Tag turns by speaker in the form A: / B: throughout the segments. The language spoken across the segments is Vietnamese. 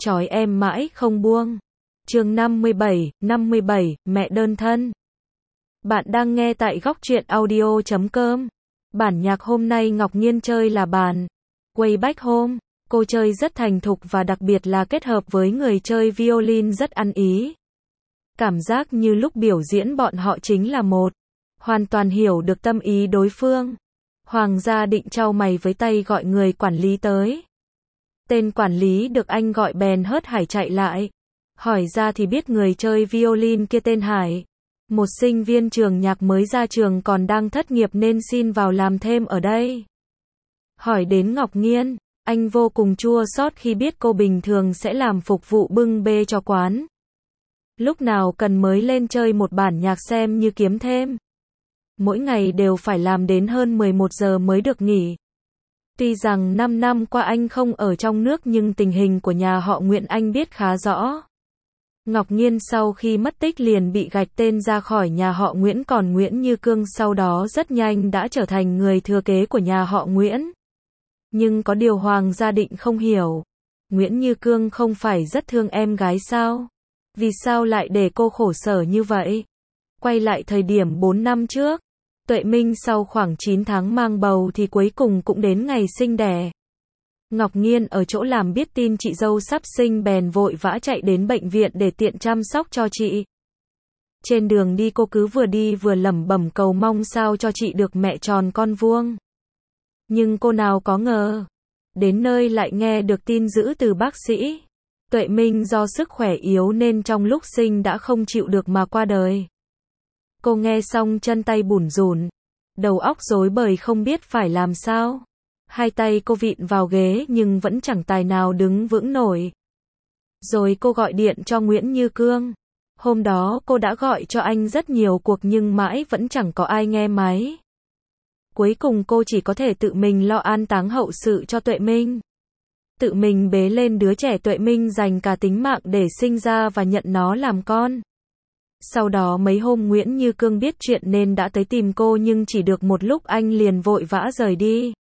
A: trói em mãi không buông. Chương 57, mẹ đơn thân. Bạn đang nghe tại góc truyện audio.com. Bản nhạc hôm nay Ngọc Nhiên chơi là bản Way Back Home. Cô chơi rất thành thục và đặc biệt là kết hợp với người chơi violin rất ăn ý. Cảm giác như lúc biểu diễn bọn họ chính là một. Hoàn toàn hiểu được tâm ý đối phương. Hoàng gia định chau mày với tay gọi người quản lý tới. Tên quản lý được anh gọi bèn hớt hải chạy lại. Hỏi ra thì biết người chơi violin kia tên Hải. Một sinh viên trường nhạc mới ra trường còn đang thất nghiệp nên xin vào làm thêm ở đây. Hỏi đến Ngọc Nhiên, anh vô cùng chua xót khi biết cô bình thường sẽ làm phục vụ bưng bê cho quán. Lúc nào cần mới lên chơi một bản nhạc xem như kiếm thêm. Mỗi ngày đều phải làm đến hơn 11 giờ mới được nghỉ. Tuy rằng 5 năm qua anh không ở trong nước nhưng tình hình của nhà họ Nguyễn anh biết khá rõ. Ngọc Nhiên sau khi mất tích liền bị gạch tên ra khỏi nhà họ Nguyễn, còn Nguyễn Như Cương sau đó rất nhanh đã trở thành người thừa kế của nhà họ Nguyễn. Nhưng có điều Hoàng gia định không hiểu. Nguyễn Như Cương không phải rất thương em gái sao? Vì sao lại để cô khổ sở như vậy? Quay lại thời điểm 4 năm trước, Tuệ Minh sau khoảng 9 tháng mang bầu thì cuối cùng cũng đến ngày sinh đẻ. Ngọc Nhiên ở chỗ làm biết tin chị dâu sắp sinh bèn vội vã chạy đến bệnh viện để tiện chăm sóc cho chị. Trên đường đi cô cứ vừa đi vừa lẩm bẩm cầu mong sao cho chị được mẹ tròn con vuông. Nhưng cô nào có ngờ, đến nơi lại nghe được tin dữ từ bác sĩ. Tuệ Minh do sức khỏe yếu nên trong lúc sinh đã không chịu được mà qua đời. Cô nghe xong chân tay bủn rủn, đầu óc rối bời không biết phải làm sao. Hai tay cô vịn vào ghế nhưng vẫn chẳng tài nào đứng vững nổi. Rồi cô gọi điện cho Nguyễn Như Cương. Hôm đó cô đã gọi cho anh rất nhiều cuộc nhưng mãi vẫn chẳng có ai nghe máy. Cuối cùng cô chỉ có thể tự mình lo an táng hậu sự cho Tuệ Minh. Tự mình bế lên đứa trẻ Tuệ Minh dành cả tính mạng để sinh ra và nhận nó làm con. Sau đó mấy hôm Nguyễn Như Cương biết chuyện nên đã tới tìm cô nhưng chỉ được một lúc anh liền vội vã rời đi.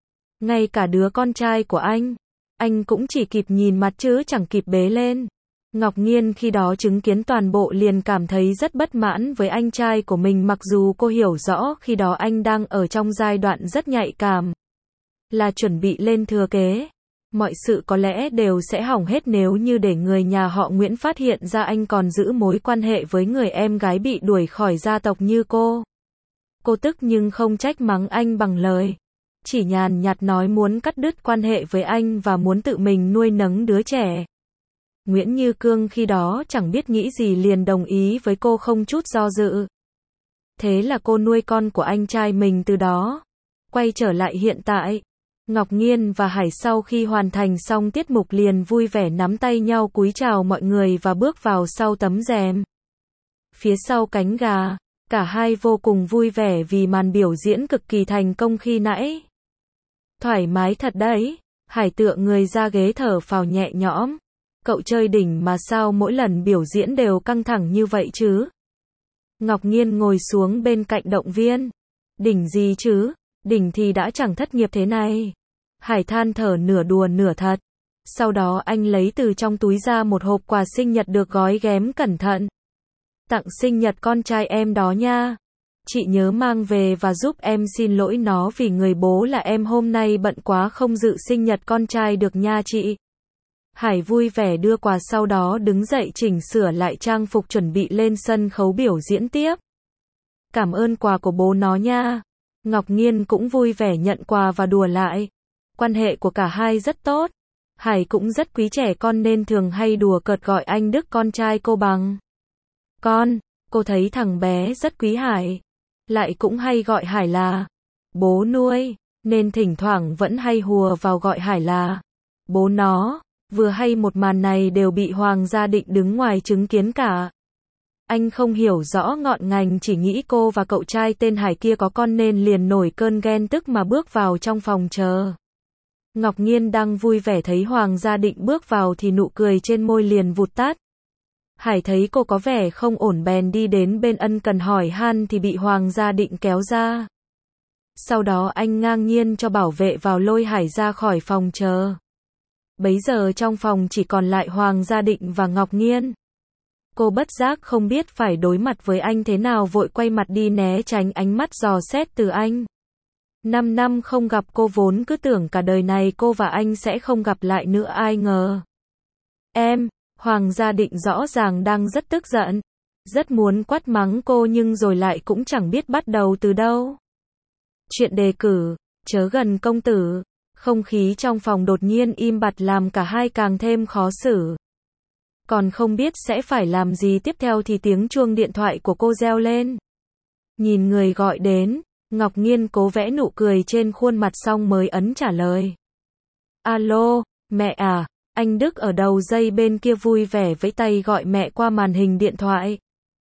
A: Ngay cả đứa con trai của anh cũng chỉ kịp nhìn mặt chứ chẳng kịp bế lên. Ngọc Nhiên khi đó chứng kiến toàn bộ liền cảm thấy rất bất mãn với anh trai của mình, mặc dù cô hiểu rõ khi đó anh đang ở trong giai đoạn rất nhạy cảm. Là chuẩn bị lên thừa kế. Mọi sự có lẽ đều sẽ hỏng hết nếu như để người nhà họ Nguyễn phát hiện ra anh còn giữ mối quan hệ với người em gái bị đuổi khỏi gia tộc như cô. Cô tức nhưng không trách mắng anh bằng lời. Chỉ nhàn nhạt nói muốn cắt đứt quan hệ với anh và muốn tự mình nuôi nấng đứa trẻ. Nguyễn Như Cương khi đó chẳng biết nghĩ gì liền đồng ý với cô không chút do dự. Thế là cô nuôi con của anh trai mình từ đó. Quay trở lại hiện tại, Ngọc Nhiên và Hải sau khi hoàn thành xong tiết mục liền vui vẻ nắm tay nhau cúi chào mọi người và bước vào sau tấm rèm. Phía sau cánh gà, cả hai vô cùng vui vẻ vì màn biểu diễn cực kỳ thành công khi nãy. Thoải mái thật đấy, Hải tựa người ra ghế thở phào nhẹ nhõm. Cậu chơi đỉnh mà sao mỗi lần biểu diễn đều căng thẳng như vậy chứ? Ngọc Nhiên ngồi xuống bên cạnh động viên. Đỉnh gì chứ? Đỉnh thì đã chẳng thất nghiệp thế này. Hải than thở nửa đùa nửa thật. Sau đó anh lấy từ trong túi ra một hộp quà sinh nhật được gói ghém cẩn thận. Tặng sinh nhật con trai em đó nha. Chị nhớ mang về và giúp em xin lỗi nó vì người bố là em hôm nay bận quá không dự sinh nhật con trai được nha chị. Hải vui vẻ đưa quà sau đó đứng dậy chỉnh sửa lại trang phục chuẩn bị lên sân khấu biểu diễn tiếp. Cảm ơn quà của bố nó nha. Ngọc Nhiên cũng vui vẻ nhận quà và đùa lại. Quan hệ của cả hai rất tốt. Hải cũng rất quý trẻ con nên thường hay đùa cợt gọi anh Đức con trai cô bằng con. Cô thấy thằng bé rất quý Hải. Lại cũng hay gọi Hải là bố nuôi, nên thỉnh thoảng vẫn hay hùa vào gọi Hải là bố nó. Vừa hay một màn này đều bị Hoàng gia định đứng ngoài chứng kiến cả. Anh không hiểu rõ ngọn ngành, chỉ nghĩ cô và cậu trai tên Hải kia có con nên liền nổi cơn ghen tức mà bước vào trong phòng chờ. Ngọc Nhiên đang vui vẻ thấy Hoàng gia định bước vào thì nụ cười trên môi liền vụt tắt. Hải thấy cô có vẻ không ổn bèn đi đến bên ân cần hỏi han thì bị Hoàng gia định kéo ra. Sau đó anh ngang nhiên cho bảo vệ vào lôi Hải ra khỏi phòng chờ. Bấy giờ trong phòng chỉ còn lại Hoàng Gia Định và Ngọc Nghiên. Cô bất giác không biết phải đối mặt với anh thế nào, vội quay mặt đi né tránh ánh mắt dò xét từ anh. 5 năm không gặp, cô vốn cứ tưởng cả đời này cô và anh sẽ không gặp lại nữa, ai ngờ. Hoàng Gia Định rõ ràng đang rất tức giận, rất muốn quát mắng cô nhưng rồi lại cũng chẳng biết bắt đầu từ đâu. Chuyện đề cử, chớ gần công tử. Không khí trong phòng đột nhiên im bặt làm cả hai càng thêm khó xử. Còn không biết sẽ phải làm gì tiếp theo thì tiếng chuông điện thoại của cô reo lên. Nhìn người gọi đến, Ngọc Nghiên cố vẽ nụ cười trên khuôn mặt xong mới ấn trả lời. Alo, mẹ à, anh Đức ở đầu dây bên kia vui vẻ vẫy tay gọi mẹ qua màn hình điện thoại.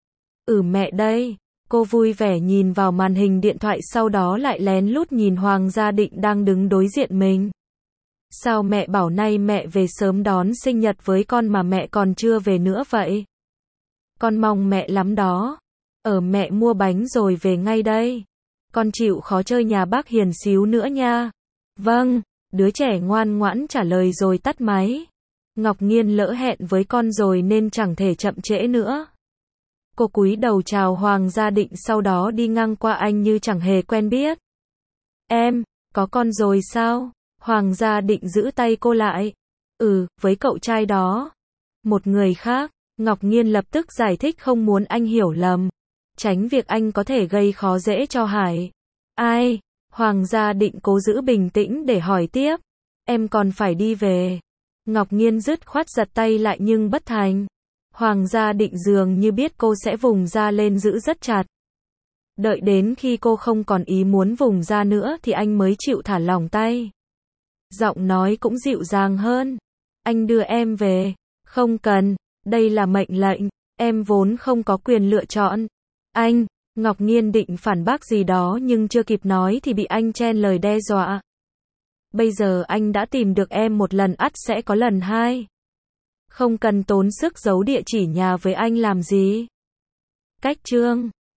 A: Mẹ đây. Cô vui vẻ nhìn vào màn hình điện thoại, sau đó lại lén lút nhìn Hoàng Gia Định đang đứng đối diện mình. Sao mẹ bảo nay mẹ về sớm đón sinh nhật với con mà mẹ còn chưa về nữa vậy? Con mong mẹ lắm đó. Mẹ mua bánh rồi về ngay đây. Con chịu khó chơi nhà bác Hiền xíu nữa nha. Vâng, đứa trẻ ngoan ngoãn trả lời rồi tắt máy. Ngọc Nghiên lỡ hẹn với con rồi nên chẳng thể chậm trễ nữa. Cô cúi đầu chào Hoàng Gia Định, sau đó đi ngang qua anh như chẳng hề quen biết. Em, có con rồi sao? Hoàng Gia Định giữ tay cô lại. Với cậu trai đó. Một người khác. Ngọc Nghiên lập tức giải thích không muốn anh hiểu lầm. Tránh việc anh có thể gây khó dễ cho Hải. Ai? Hoàng Gia Định cố giữ bình tĩnh để hỏi tiếp. Em còn phải đi về. Ngọc Nghiên dứt khoát giật tay lại nhưng bất thành. Hoàng Gia Định dường như biết cô sẽ vùng ra lên giữ rất chặt. Đợi đến khi cô không còn ý muốn vùng ra nữa thì anh mới chịu thả lỏng tay. Giọng nói cũng dịu dàng hơn. Anh đưa em về. Không cần, đây là mệnh lệnh, em vốn không có quyền lựa chọn. Anh, Ngọc Nghiên định phản bác gì đó nhưng chưa kịp nói thì bị anh chen lời đe dọa. Bây giờ anh đã tìm được em một lần, ắt sẽ có lần hai. Không cần tốn sức giấu địa chỉ nhà với anh làm gì. Cách chương